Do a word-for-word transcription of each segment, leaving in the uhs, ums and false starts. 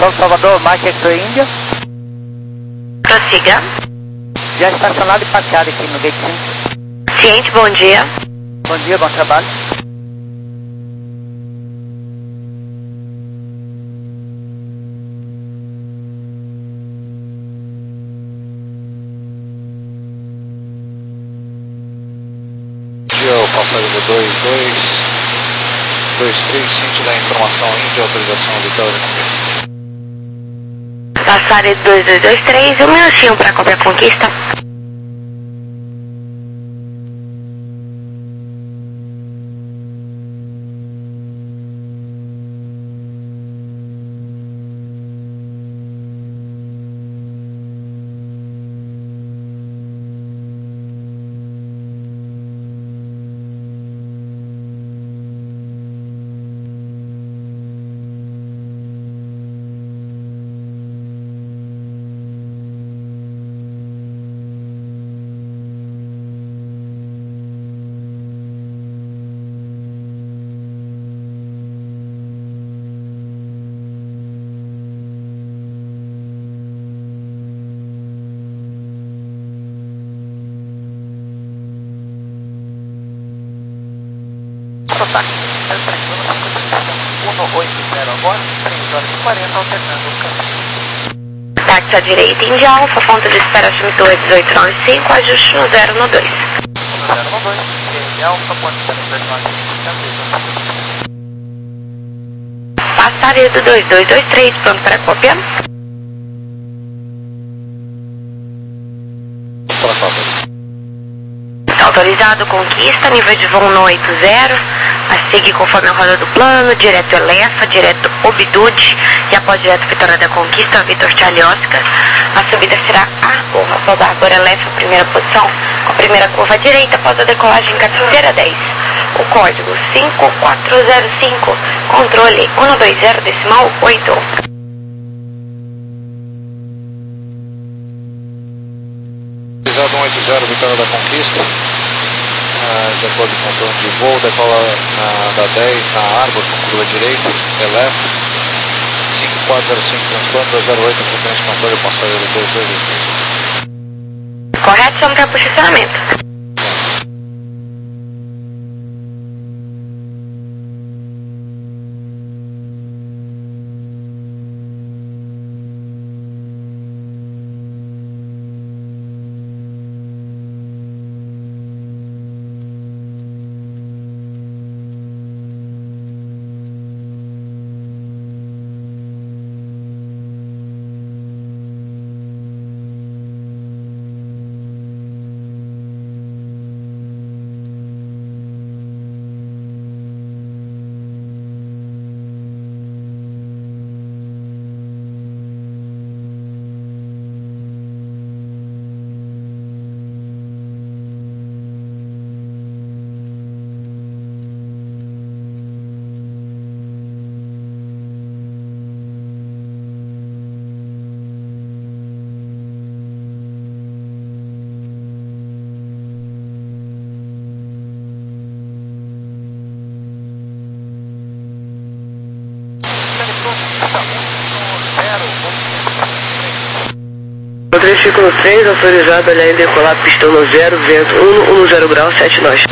São Salvador, Mike X-Ray India. Prossiga. Já estacionado e parqueado aqui no Gate cinco. Ciente, bom dia. Bom dia, bom trabalho. O passageiro dois dois dois três, ciente da informação Índia, autorização vital de conquista. Passageiro dois dois dois três, um minutinho para cópia conquista. Contato. um oito zero agora, três horas e quarenta, alternando o câmbio. Táxi à direita, Índia Alfa, ponto de espera Schmidt dezoito nove cinco, ajuste no zero no dois. zero no dois, Índia Alfa, ponto de espera dezoito nove cinco, Passageiro dois dois dois três, pronto para cópia. Para cópia. Autorizado, conquista, nível de voo no oito zero, a seguir conforme a roda do plano, direto Elefa, direto Obdude, e após direto Vitória da Conquista, Vitor Charlie Oscar. A subida será a curva, soldar agora Elefa, primeira posição, com a primeira curva à direita, após a decolagem carteira dez. O código cinco quatro zero cinco, controle um dois zero decimal oito. Autorizado um oito zero, Vitória da Conquista. Uh, de acordo com o plano de voo, decola na, da dez na Arbor com curva direita, Elef, cinco quatro zero cinco, transplante dois zero oito, frequência controle, passageiro dois dois dois três. Correto, vamos para posicionamento. três cinco três, autorizado a linha decolar, pistão no zero, vento um, um zero grau, sete nós.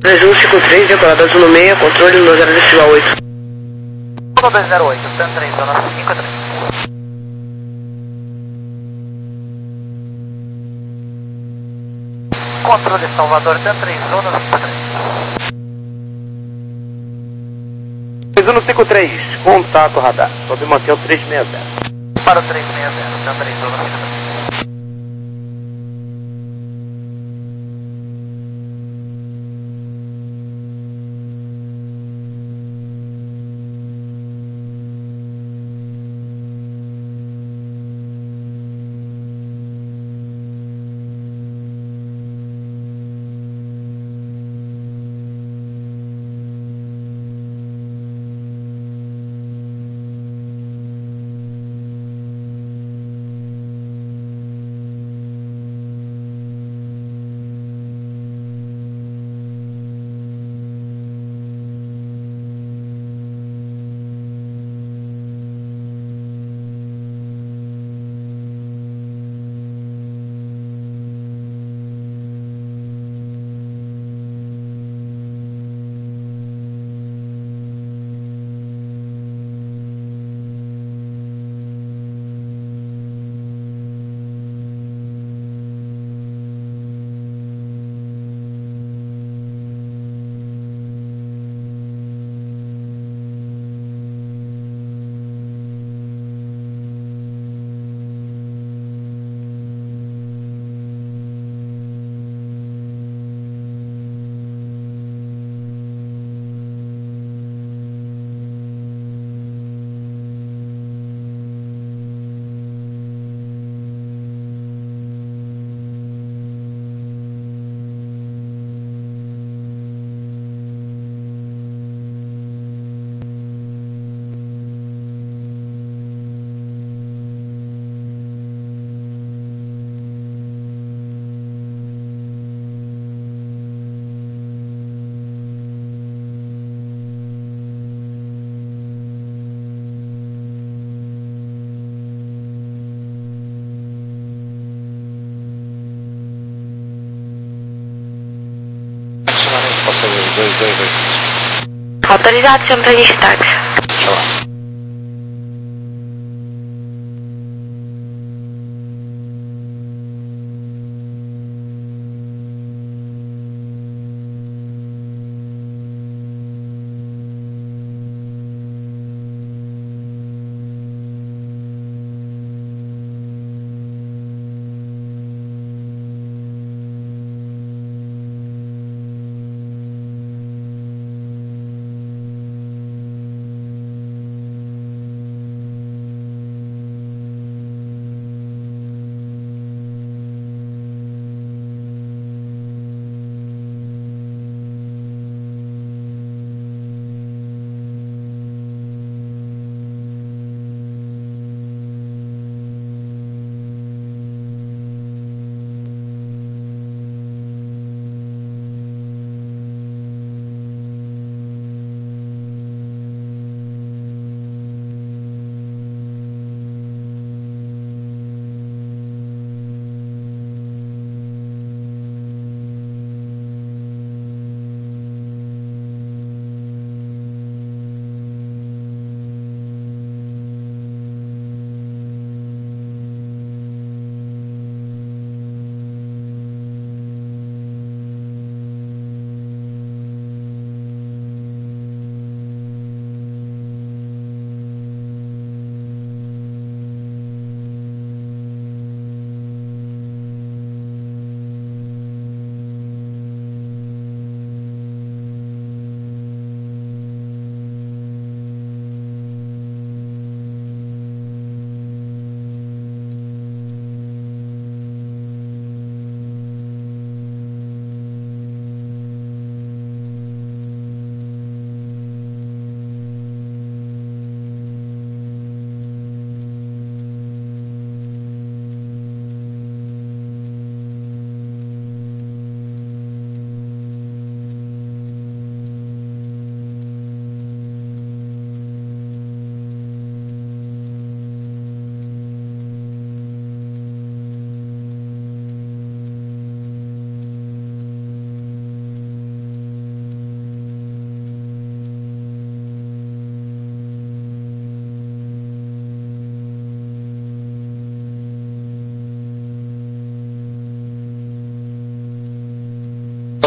três um cinco três, decolada azul no meio, controle no zero decimal oito. um dois zero oito, TAM três, zona cinco três. Controle Salvador, TAM três, zona cinco três. três um cinco três, contato radar, sobe motel três seis zero. Para o três seis zero, TAM três, zona cinco três. Passageiro dois dois oito. Autorizado, sempre de táxi. Tchau.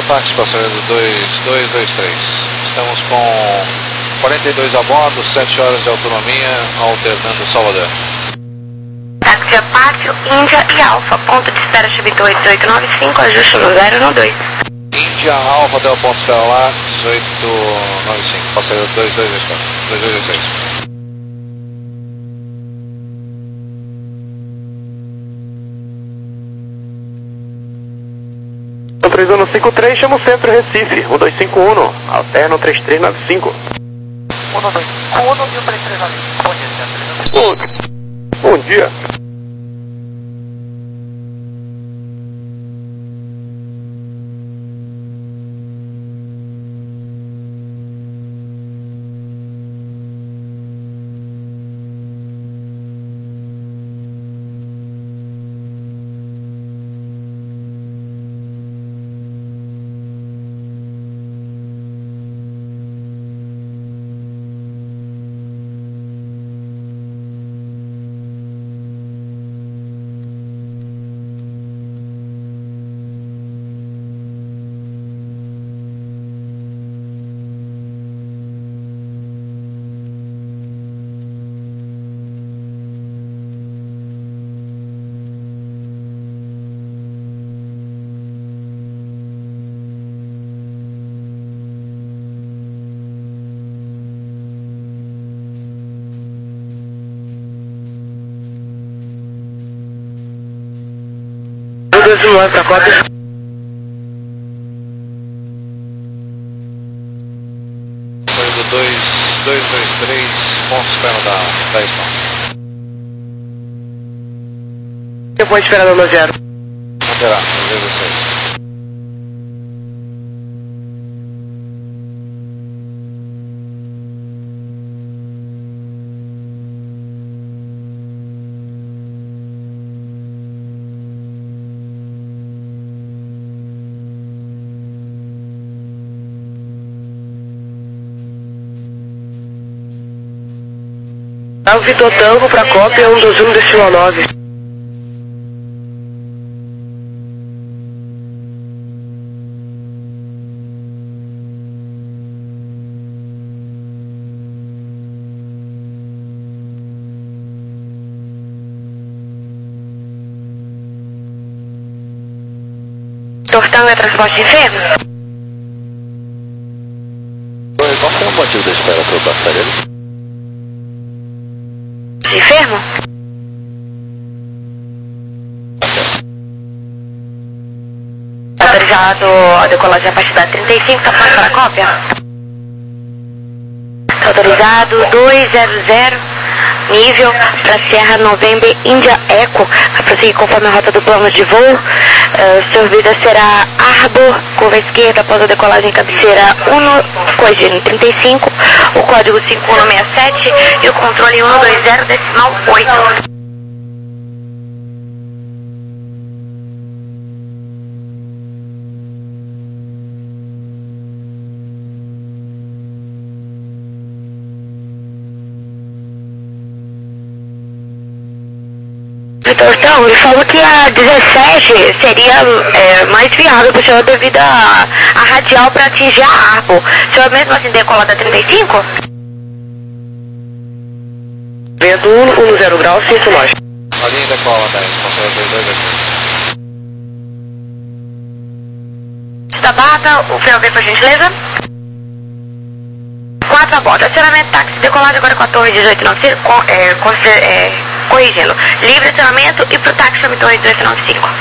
táxi passageiro dois dois dois três. Estamos com quarenta e dois a bordo, sete horas de autonomia, alternando Salvador. Táxi Apátio, Índia e Alfa, ponto de espera Chibito oito oito nove cinco, ajuste no zero no dois. Índia Alfa até o ponto de espera lá, dezoito nove cinco, passageiro dois dois dois quatro, dois dois dois três. três um cinco três, chama o centro Recife, um dois cinco um, alterno três três nove cinco. um dois cinco um e o três três nove cinco. Bom dia, senhor. Bom, bom dia. dois um nove para cópia. Foi do dois dois dois três, ponto de espera da, da estação. Depois de esperar no zero. Manterá, dois dois dois três. Tá o Vitor Tango para cópia um dois um decimal nove. Tortão é transporte de enfermo? Oi, qual foi o motivo da espera para o passageiro? De enfermo? Autorizado a decolagem a partir da trinta e cinco, tá pronto para a cópia? Tá autorizado dois zero zero, nível para Sierra November India Eco, vai prosseguir conforme a rota do plano de voo. Uh, sua orbita será Arbor, curva esquerda após a decolagem cabeceira um, corrigindo trinta e cinco, o código cinco um seis sete e o controle um dois zero decimal oito. Então, ele falou que a dezessete seria é, mais viável para o senhor devido a, a radial para atingir a Arbor. O senhor mesmo assim decola da trinta e cinco? Vento um, um zero graus, cinco nós. A linha decola dez, passageiro dois dois dois três. Da Bata, o F V por gentileza. quatro a bordo, acionamento táxi, decolagem agora com a torre dezoito nove cinco, com, é, com, é, corrigindo, livre acionamento e pro táxi chame torre dezoito nove cinco.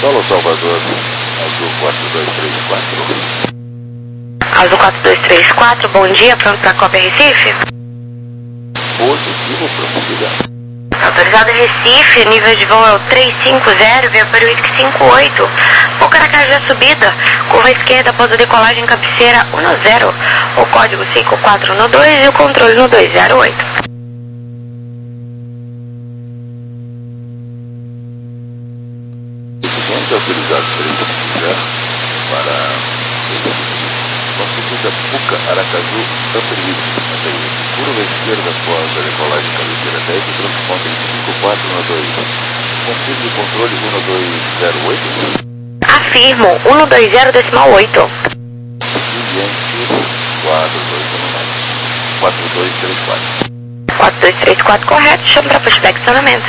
Solo Salvador, Azul quatro dois três quatro. Azul quatro dois três quatro, bom dia, pronto para Cópia Recife? Positivo, proximidade. Autorizado Recife, nível de voo é o três cinco zero, via para o I C cinco oito. O Caracaju é subida, curva esquerda após a decolagem cabeceira um zero. O código cinco quatro um dois e o controle no dois zero oito. Equipamento autorizado três cinco zero para Constituição Puca, Aracaju, Tamperlito, curva esquerda após a decolagem cabeceira dez e transpondem cinco quatro um dois. Confirme o controle um dois zero oito. Afirmo, um dois zero decimal oito. Seguinte, quatro dois um nove. quatro dois três quatro. quatro dois três quatro, correto, chama para pushback estacionamento.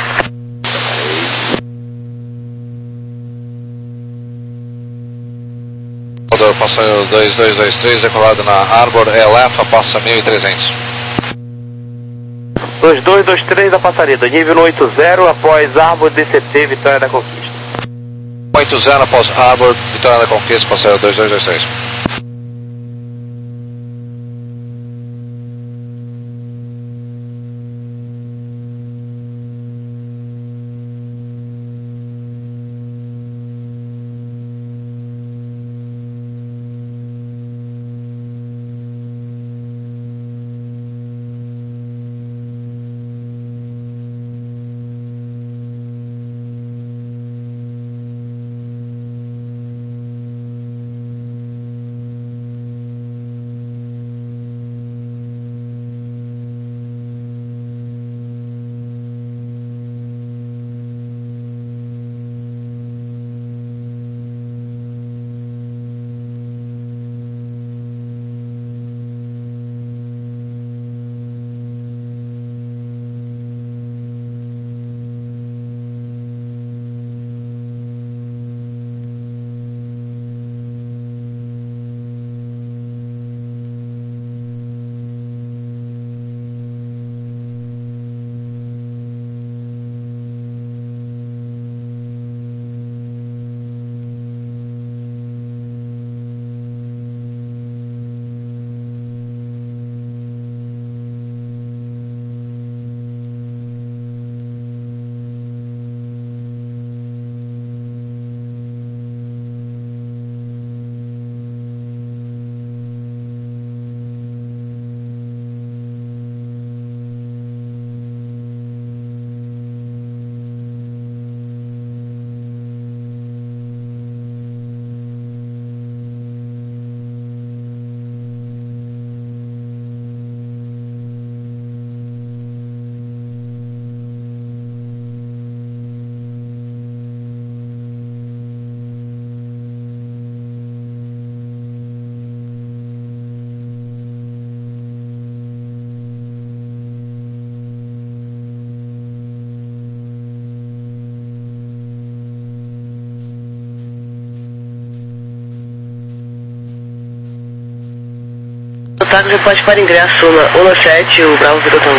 Passageiro dois dois dois três, decolado na Arbor Elefa, passa mil e trezentos. dois dois dois três da Passarida, nível oito zero após Arbor D C T, Vitória da Conquista. oito zero após Arbor, Vitória da Conquista, passageiro dois dois dois três. O táxi pode para ingresso um sete, o Bravo Virotão.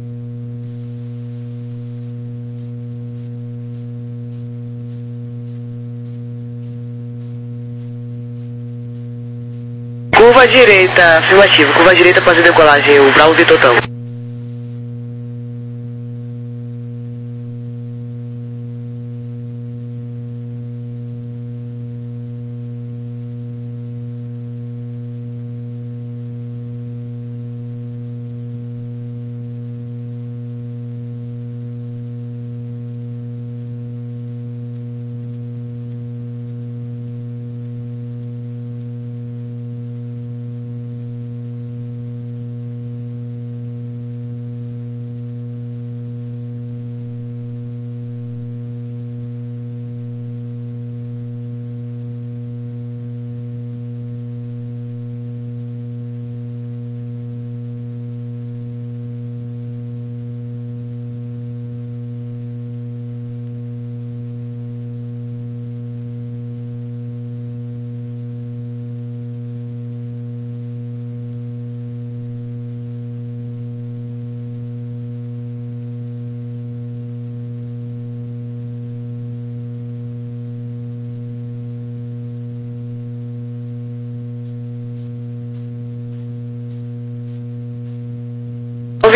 Curva direita, afirmativo. Curva direita após a decolagem, o Bravo Vitotão.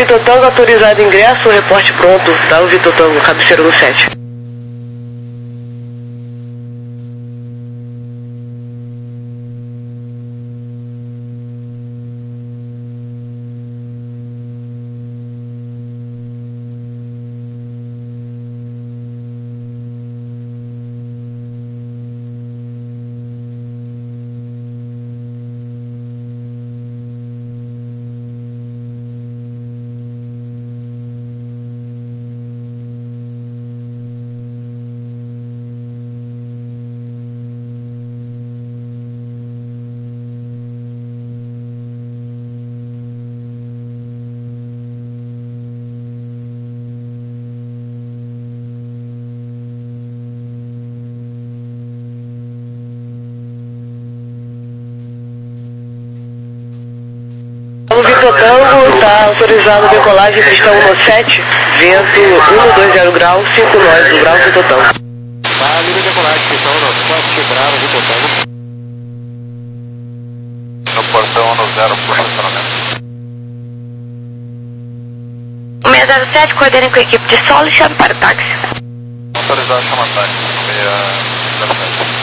Vitor Tango, autorizado ingresso, reporte pronto. Tá o Vitor Tango, cabeceira no sete. O Vitor Tango está autorizado a decolagem pista um no sete, vento um dois zero grau, cinco nove do grau, Vitor Tango. Tá, livre decolagem, pista um no sete, Bravo, Vitor Tango. No portão um no zero, por estacionamento. seis zero sete, coordene com a equipe de solo e chame para o táxi. Autorizado a chamar táxi, seis zero sete.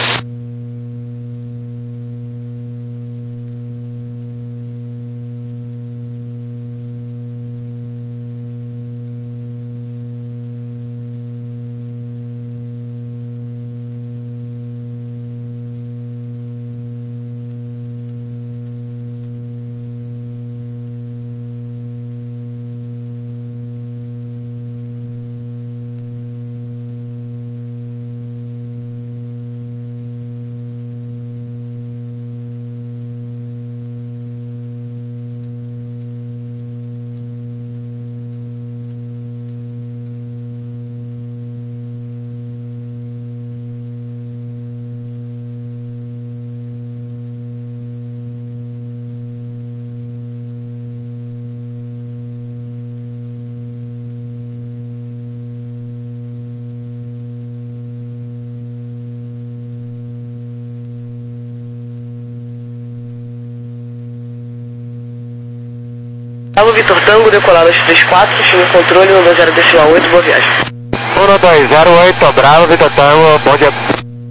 Alô, Vitor Tango, decolado às três quatro, time controle no dois zero decimal oito, boa viagem. um dois zero oito, Bravo, Vitor Tango, bom dia.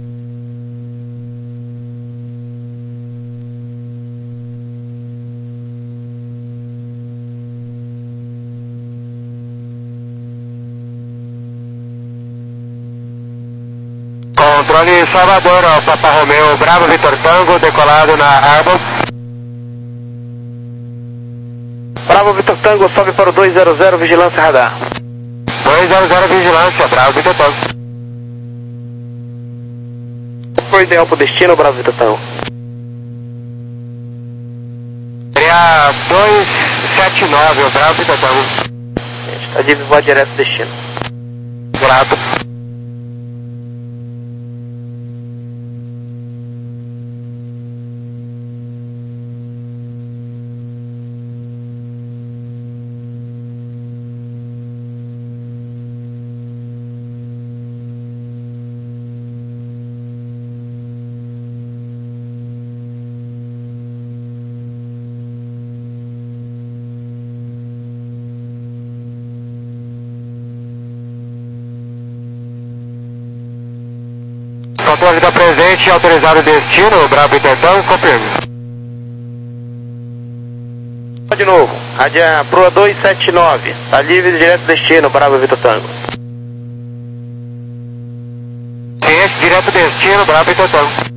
Controle Salvador, ó, Papa Romeo, Bravo, Vitor Tango, decolado na Arbor. Bravo, Vitor Tango, sobe para o dois zero zero, vigilância radar. dois zero zero, vigilância, Bravo, Vitor Tango. Foi ideal para o destino, Bravo, Vitor Tango. Seria dois sete nove, Bravo, Vitor Tango. Está de voar direto destino. Bravo. Controle da presente, autorizado o destino, Bravo e Tentão, confirme. De novo, rádio Proa dois sete nove, está livre direto destino, Bravo e Vitor Tango. Ciência, direto destino, Bravo e Vitor Tango.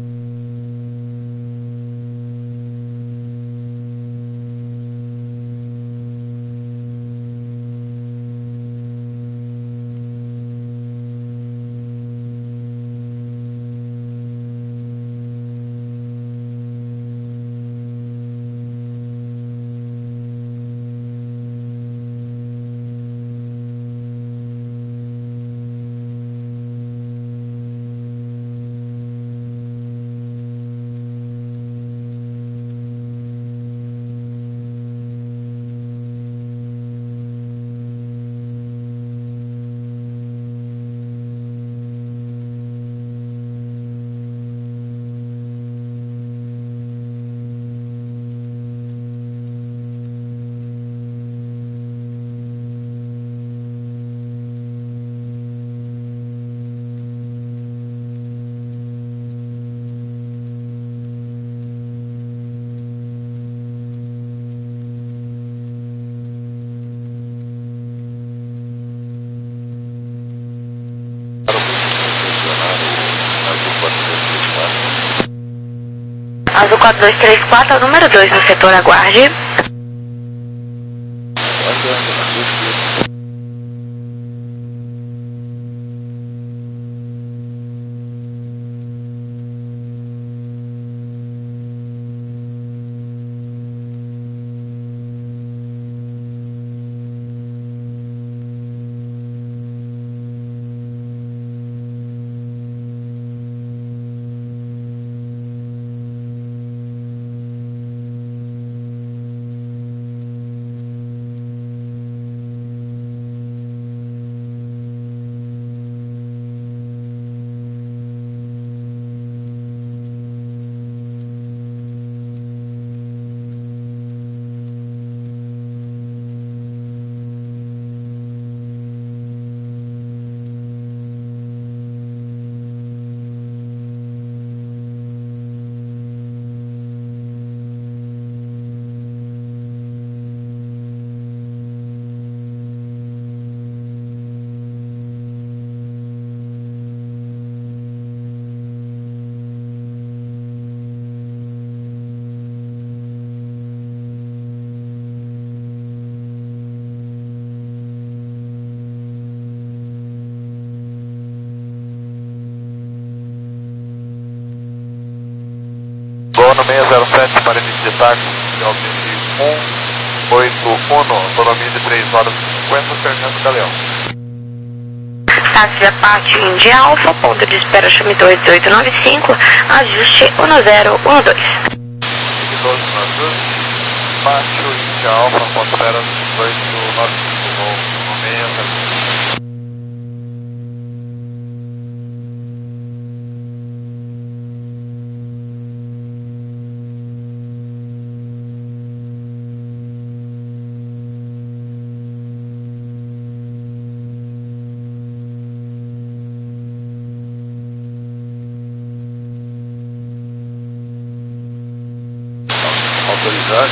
do quatro dois três quatro, é o número dois no setor, aguarde. Voo no seis zero sete para início de táxi, um oito um, autonomia de três horas e cinquenta, Fernando Galeão. Táxi a parte India Alfa, ponto de espera chame dois oito nove cinco, ajuste um zero um dois. doze no ajuste, Pátio India Alfa, ponto de espera oito nove cinco, voo no seis zero sete. Autorizado,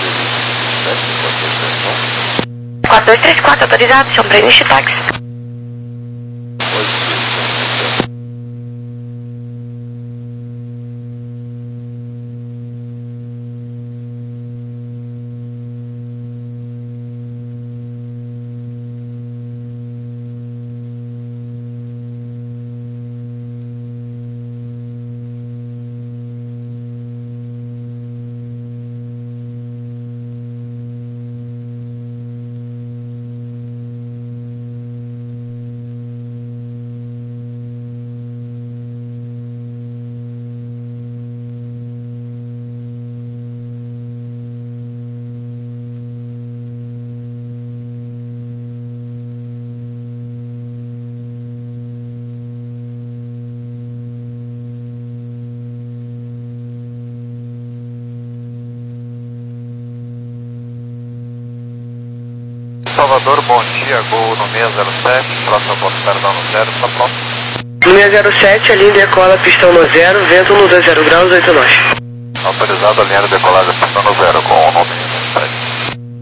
quatro dois três quatro, autorizado, chama para início de táxi. Salvador, bom dia, Gol no seis zero sete, próximo ponto de perdão no zero, está pronto. No seis zero sete, a linha decola, pistão no zero, vento no dois zero graus, oito nós. Autorizado a linha de decolagem, pistão no zero, com o nome seis zero sete.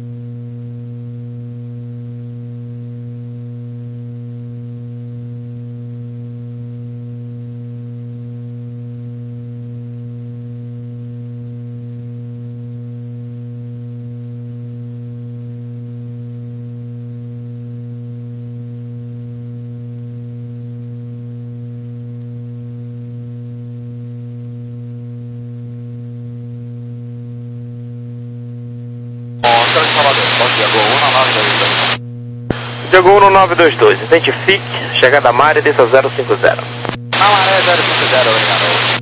Diego um nove dois dois, identifique, chegada a Maré, desça zero cinco zero. Na Maré zero cinco zero, obrigado.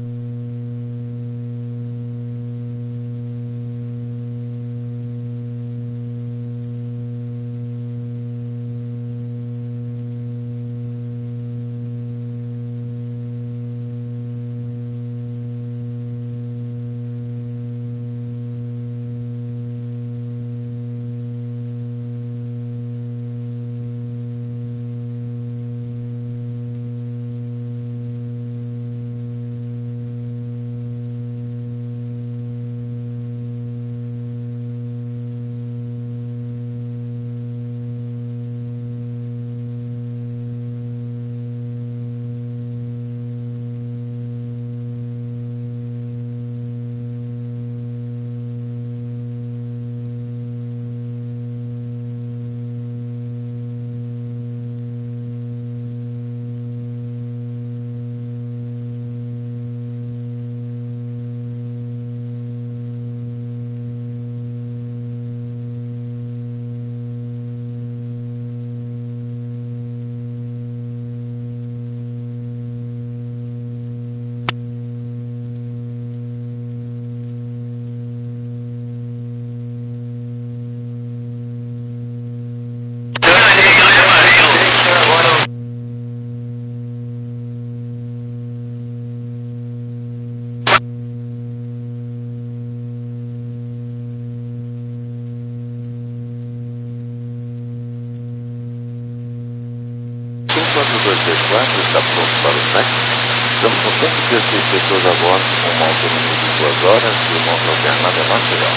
dois dois quatro está pronto para o táxi. Estamos com cento e dezesseis pessoas a bordo, com uma autonomia de duas horas e o nosso alternado é Maceió.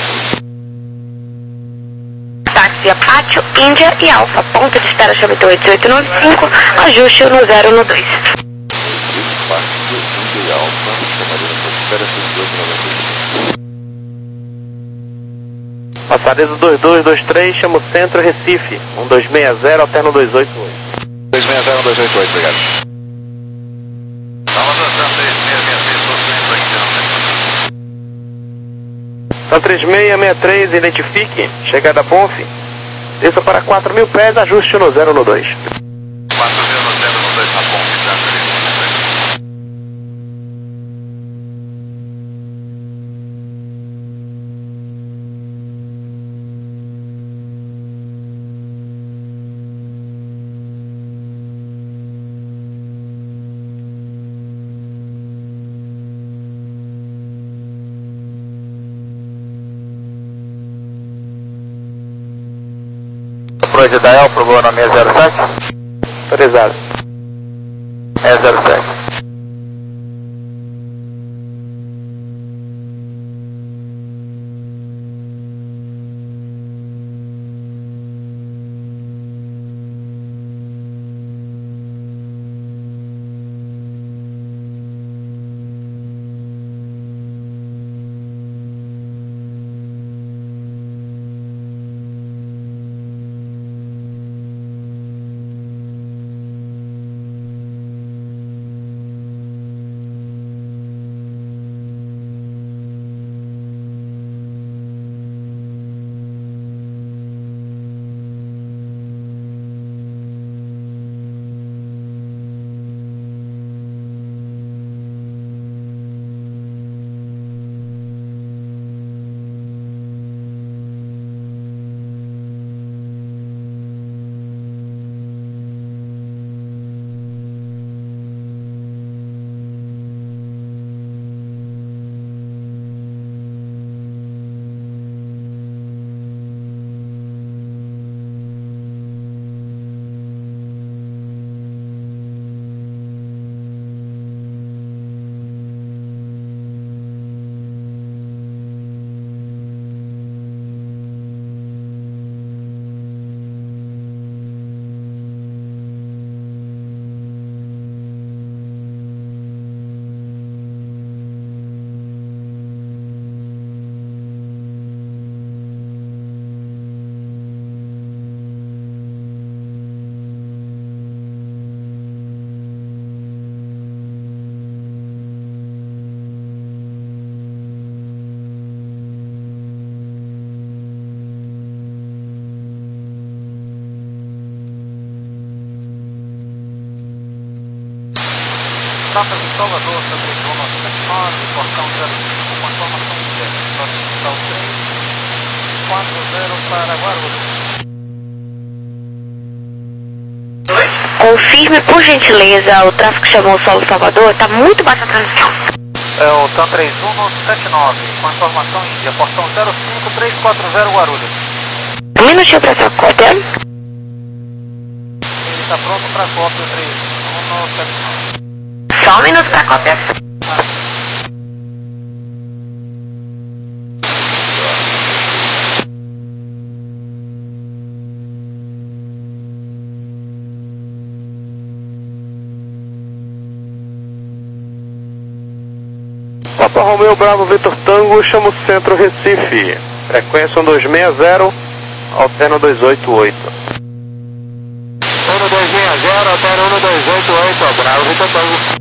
Táxi Pátio, Índia e Alfa. Ponto de espera chame oito oito nove cinco, ajuste no zero no dois. Pátio, Índia e Alfa, chamaria para espera chame dois noventa e cinco. Passareza dois dois dois três, chama o Centro Recife. um dois seis zero, alterno dois oito oito. dois seis zero, dois oito oito, obrigado. São três seis seis três, identifique. Chegada a Ponce. Desça para quatro mil pés, ajuste no zero no dois. quatro mil no zero no dois na Ponce, tá? Proje da El, problema seis zero sete. Autorizado. seis zero sete. Trata de Salvador, Santa Joana sete nove, portão zero cinco, com informação de guerra. Hospital três quatro zero para Guarulhos. Confirme, por gentileza, o tráfego chamou o Solo Salvador, tá muito baixa a transmissão. É o TAM três um sete nove, com informação Índia, portão zero cinco três quatro zero Guarulhos. Um minutinho para essa cópia. Ele está pronto para cópia três um sete nove. Só um minuto para cópia. Papa Romeu Bravo Vitor Tango, chama o Centro Recife. Frequência um dois seis zero, alterno dois oito oito. um dois seis zero, alterno um dois oito oito, Bravo Vitor Tango.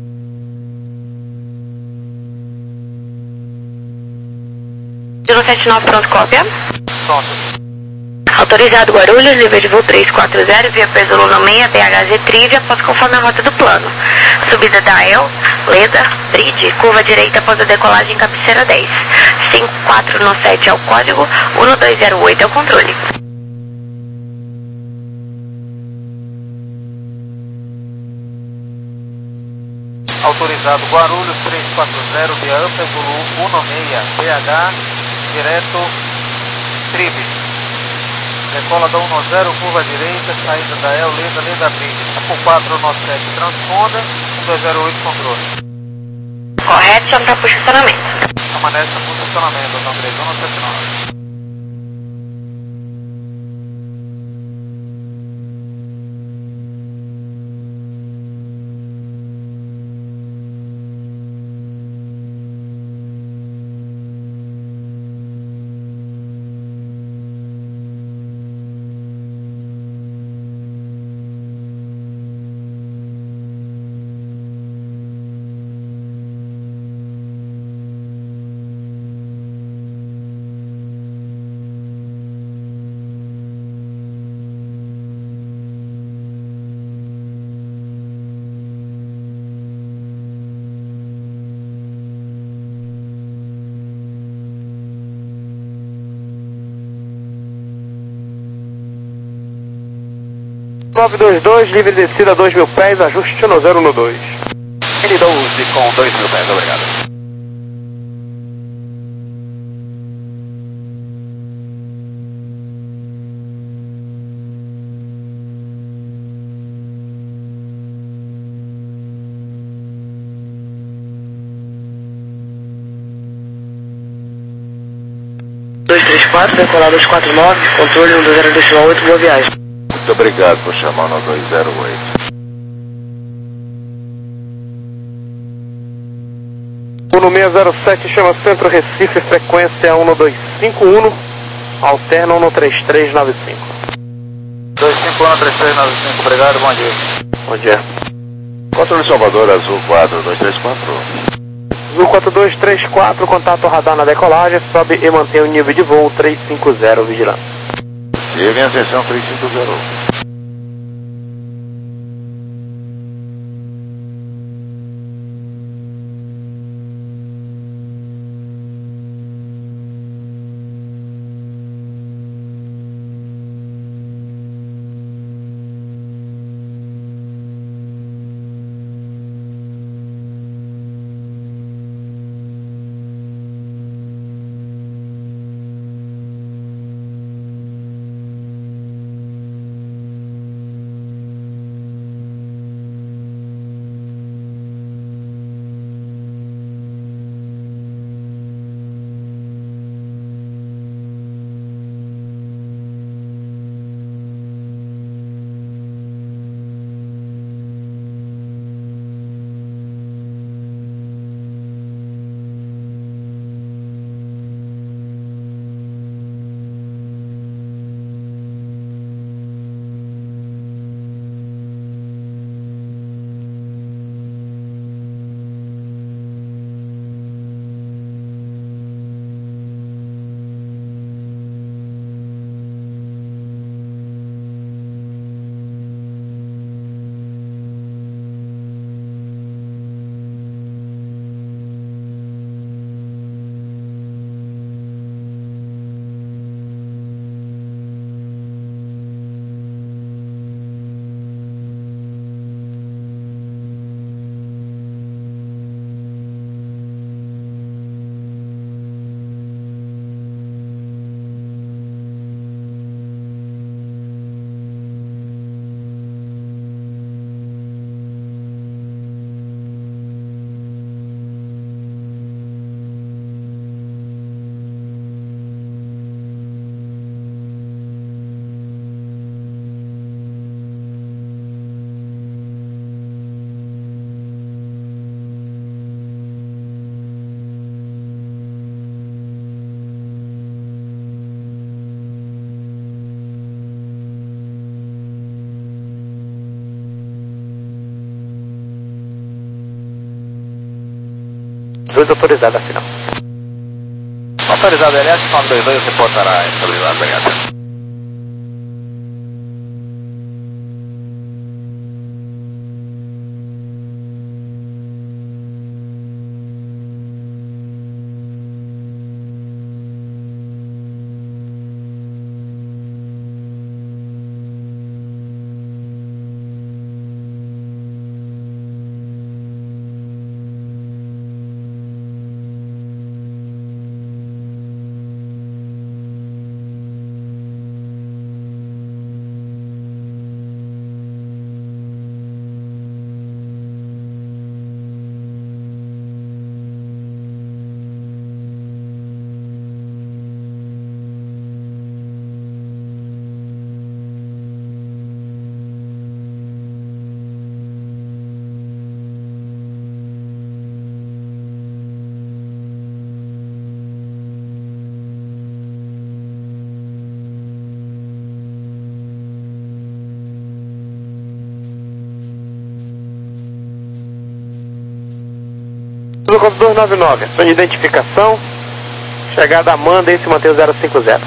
zero sete nove, pronto, cópia. Pronto. Autorizado Guarulhos, nível de voo três quatro zero, via peso Luna seis, B H Z Trivia, após conforme a rota do plano. Subida da El, Leda, Bride, curva direita após a decolagem, cabeceira dez. cinco quatro nove sete é o código, um dois zero oito é o controle. Autorizado Guarulhos três quatro zero, via Upper Zulu um seis, B H, direto Tribe. Decola da um zero, curva direita, saída da El, leda, leda B. Por quatro nove sete, transponda, um dois zero oito, controle. Correto, já está posicionamento. Permanece no posicionamento, André, um sete nove. nove dois dois, livre descida dois mil pés, ajuste no zero no dois. N doze com dois mil pés, obrigado. dois três quatro, decolar dois quatro nove, controle um dois zero oito, boa viagem. Muito obrigado por chamar no dois zero oito. Uno seis zero sete, chama Centro Recife, frequência um dois cinco um, alterna um três três nove cinco. dois cinco um três três nove cinco, obrigado, bom dia. Bom dia. Controle Salvador, Azul quatro dois três quatro. Azul quatro dois três quatro, contato radar na decolagem, sobe e mantém o nível de voo três cinco zero, vigilância. Siga em ascensão três cinco zero. dois autorizado, afinal. Autorizado L S, Fone dois dois, reportará a estabilidade, obrigado. Azul quatro dois nove nove, ação de identificação. Chegada Amanda e se mantém o zero cinco zero.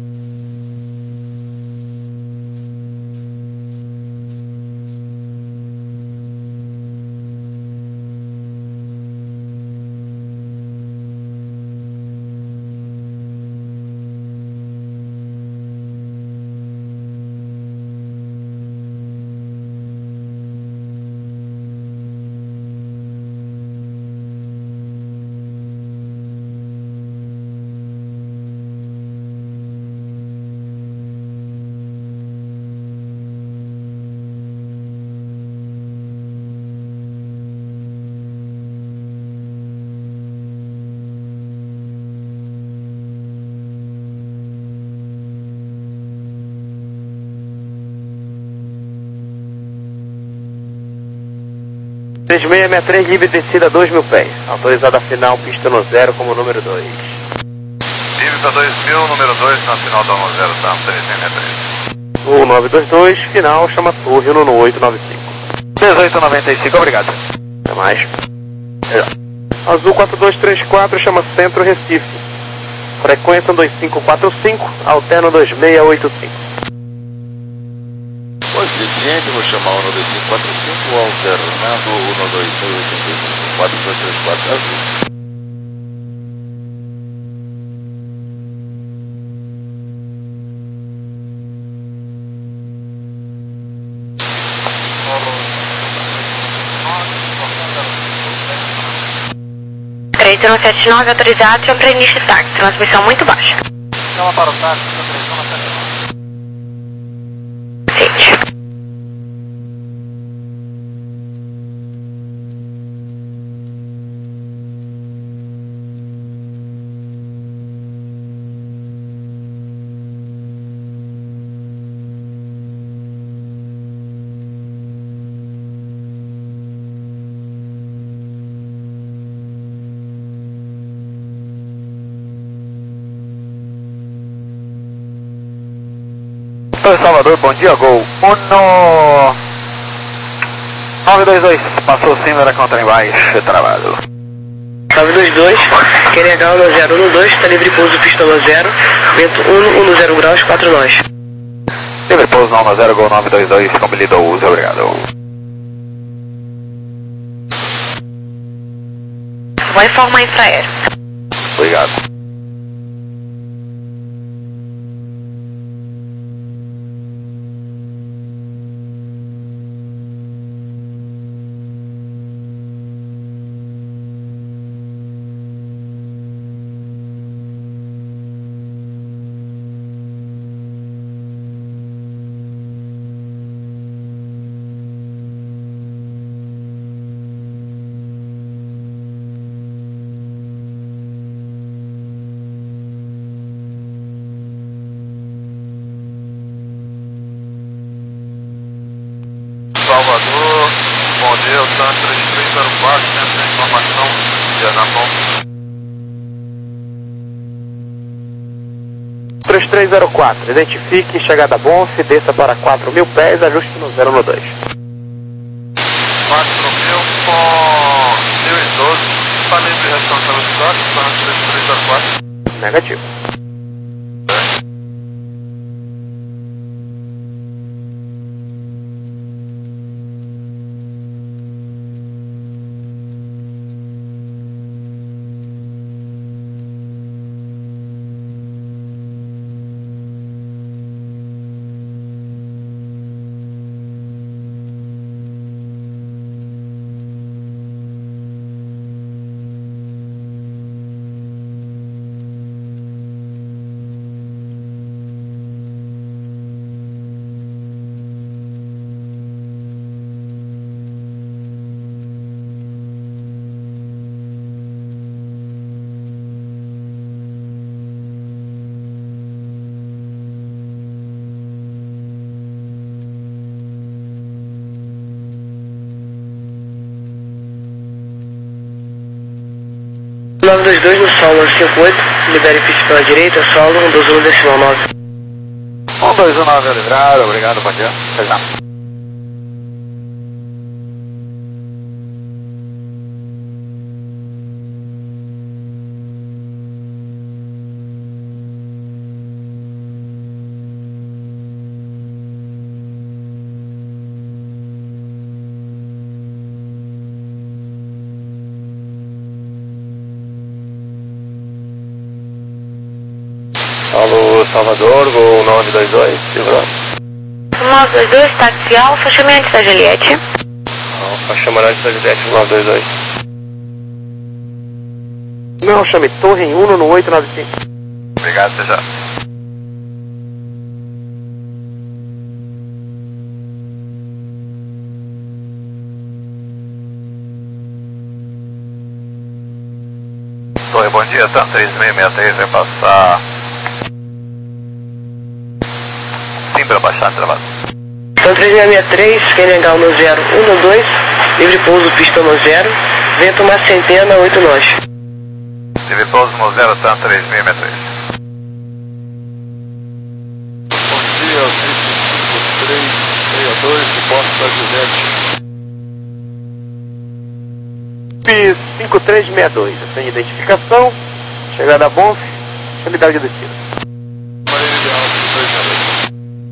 três seis seis três, livre descida dois mil pés. Autorizada a final, pista no zero como número dois. Livre para dois mil, número dois, na final da um zero, tá? três seis seis três. O nove dois dois, final, chama Torre no oito nove cinco. dezoito noventa e cinco, obrigado. Até mais. Azul quatro dois três quatro, chama Centro Recife. Frequência dois cinco quatro cinco, alterno dois seis oito cinco. Pode ser cliente, vou chamar o um dois cinco quatro cinco, alternando o um dois seis oito cinco, quatro dois três quatro, azul. três um sete nove, autorizado, chama para início de táxi, transmissão muito baixa. Chama para o táxi, três um sete nove. Oi, Salvador, bom dia, gol um nove dois dois, passou sim, era contra embaixo, travado. nove dois dois, querem H um zero um dois, está livre pouso, pista no zero, vento um, um zero graus, quatro nós. Livre pouso um zero, gol nove dois dois, como lhe dou uso, obrigado. Vou informar infraero. Obrigado. Salvador, bom dia, o TAN três três zero quatro, centro de informação, Indianapão. três três zero quatro, identifique, chegada Bonf, desça para quatro mil pés, ajuste no zero no dois. quatro mil com mil e doze, está livre responsável de toque, TAN três três zero quatro. Negativo. nove dois dois no solo cinco oito, libere pista pela direita, solo um dois um decimal nove. um dois um nove, livrado, obrigado, bom dia. Até já. simulador, Gol nove dois dois, livrou. nove dois dois, táxi Alfa, chame antes da Juliette. Alfa, chama antes da Juliette, nove dois dois. Não, chame Torre em Uno no oito nove cinco. Obrigado, até já. Torre, bom dia, TAM três seis seis três, vai passar... Sim, para baixar, travado. TAM três seis seis três, Kenengal no zero um dois, livre pouso, pista no zero, vento uma centena, oito nós. Livre pouso no zero, TAM três seis seis três. Bom dia, cinco três seis dois, de Porto da Juliette. cinco três seis dois, sem identificação, chegada a Bonf, unidade de destino. Marinha Ideal, cinco três seis dois.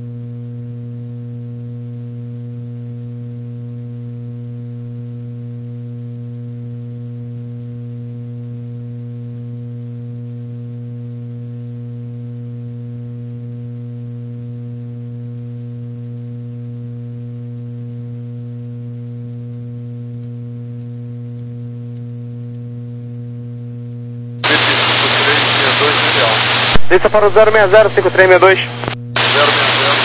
Desça para o zero seis zero, cinco três seis dois. zero seis zero.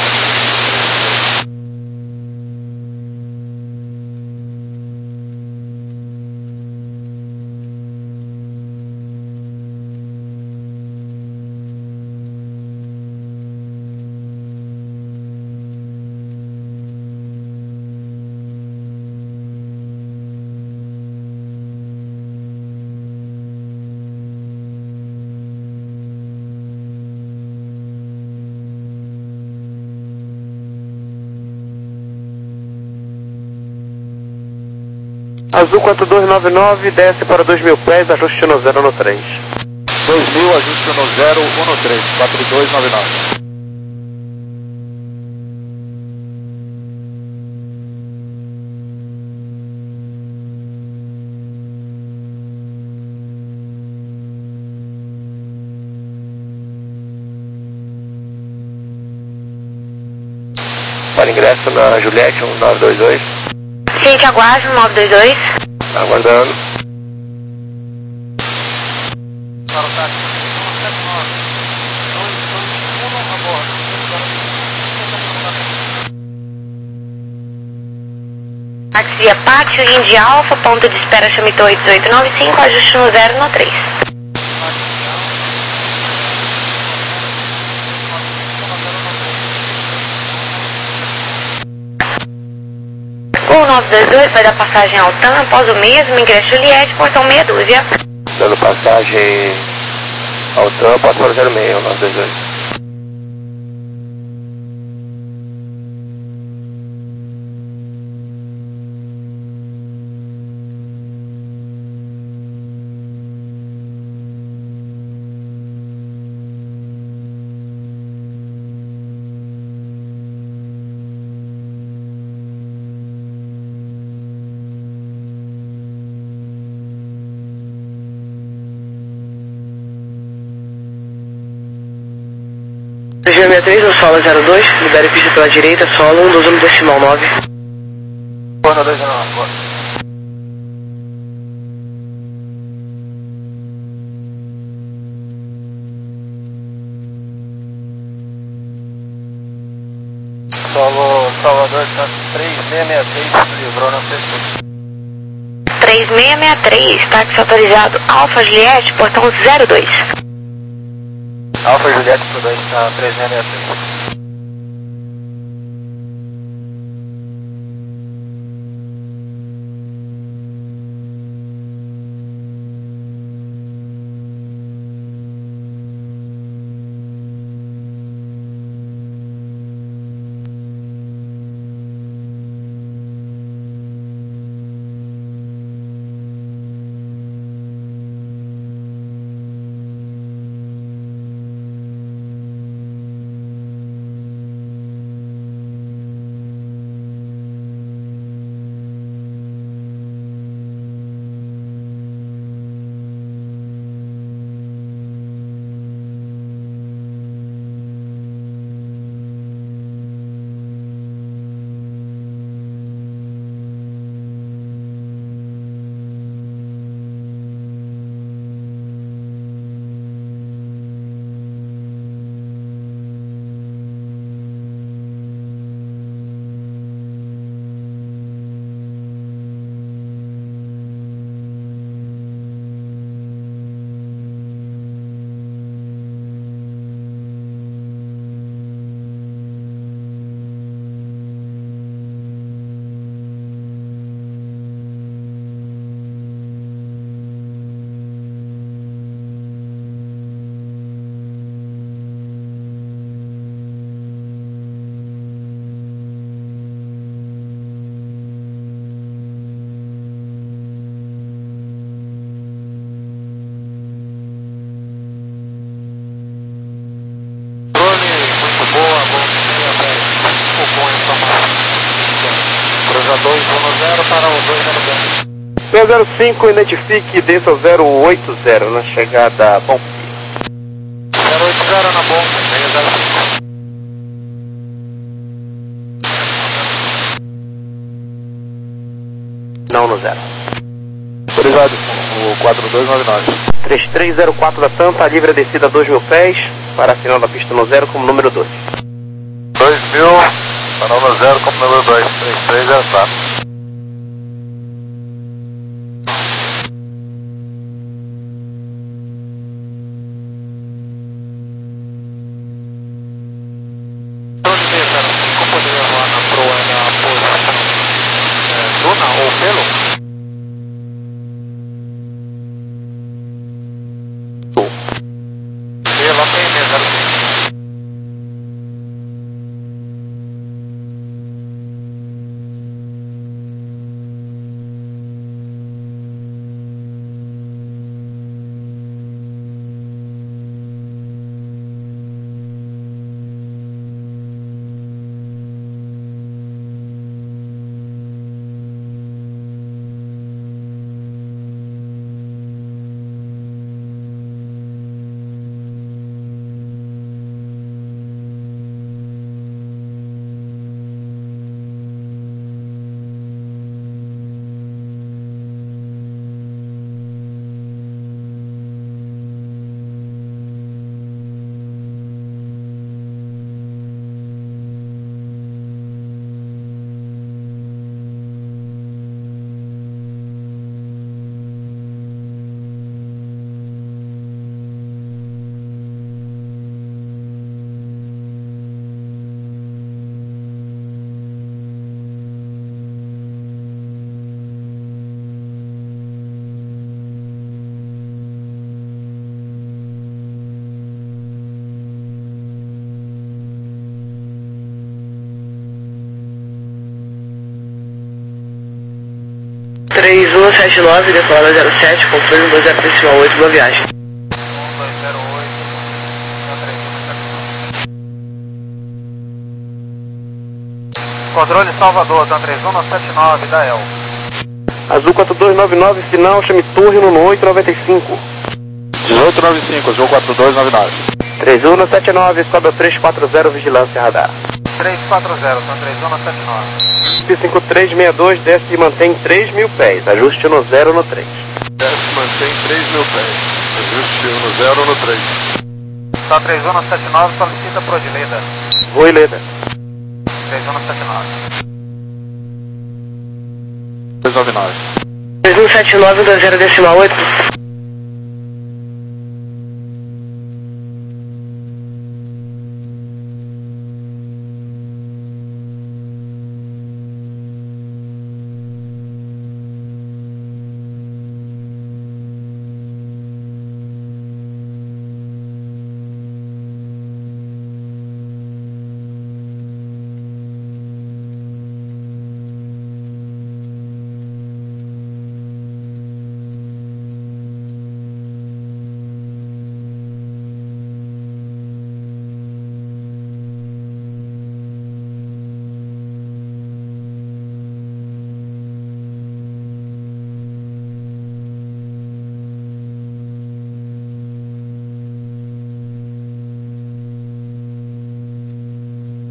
Azul quatro dois nove nove, desce para dois mil pés, ajuste no zero no três. dois mil, ajuste no zero um no três, quatro dois nove nove. Para ingresso na Juliette, um nove dois dois. Gente, aguarde, nove dois dois. Aguardando. Para o táxi, um sete nove, dois dois um a bordo. Taxi Pátio, Indy Alfa, ponto de espera, chame Torre dezoito nove cinco, ajuste no zero no três. O nove dois dois vai dar passagem ao TAM, após o mesmo, ingresso Juliette, portão meia dúzia. Dando passagem ao TAM, pode para o zero seis, nove dois dois. três seis seis três, no solo zero dois, libere pista pela direita, solo um, doze no decimal nove. Bordo dois nove, bordo. Solo Salvador, três seis seis três, livrou na pessoa. três seis seis três, táxi autorizado Alfa Juliette, portão zero dois. Alfa Juliette pro dois, tá, três seis seis três. dois um zero para o dois zero zero. dois zero cinco, identifique e desça o zero oito zero na chegada Bom Fim. zero oito zero na bomba, seis zero cinco. Não no zero. Autorizado, o quatro dois nove nove. três três zero quatro da Tampa, livre a descida a dois mil pés, para a final da pista no zero como número dois. dois mil, para no zero como número dois, três três zero quatro. Poderia voar na proa na posição é, Duna ou Pelo? Pelo, ok, mesmo. três um sete nove, decolada zero sete, controle dois zero decimal oito, boa viagem. um dois zero oito, Controle Salvador, Tan três um sete nove, da El. Azul quatro dois nove nove, final, chame torre no oito nove cinco. dezoito noventa e cinco, Azul quatro dois nove nove. três um sete nove, sobe ao três quatro zero, vigilância radar. três quatro zero, Tan três um sete nove. cinco três seis dois, desce e mantém três mil pés, ajuste no zero no três. Desce, mantém três mil pés. Ajuste no zero no três. Tan três um sete nove, solicita Prodileda. Vou e Leda. três um sete nove. dois nove nove. três um sete nove, dois zero decimal oito.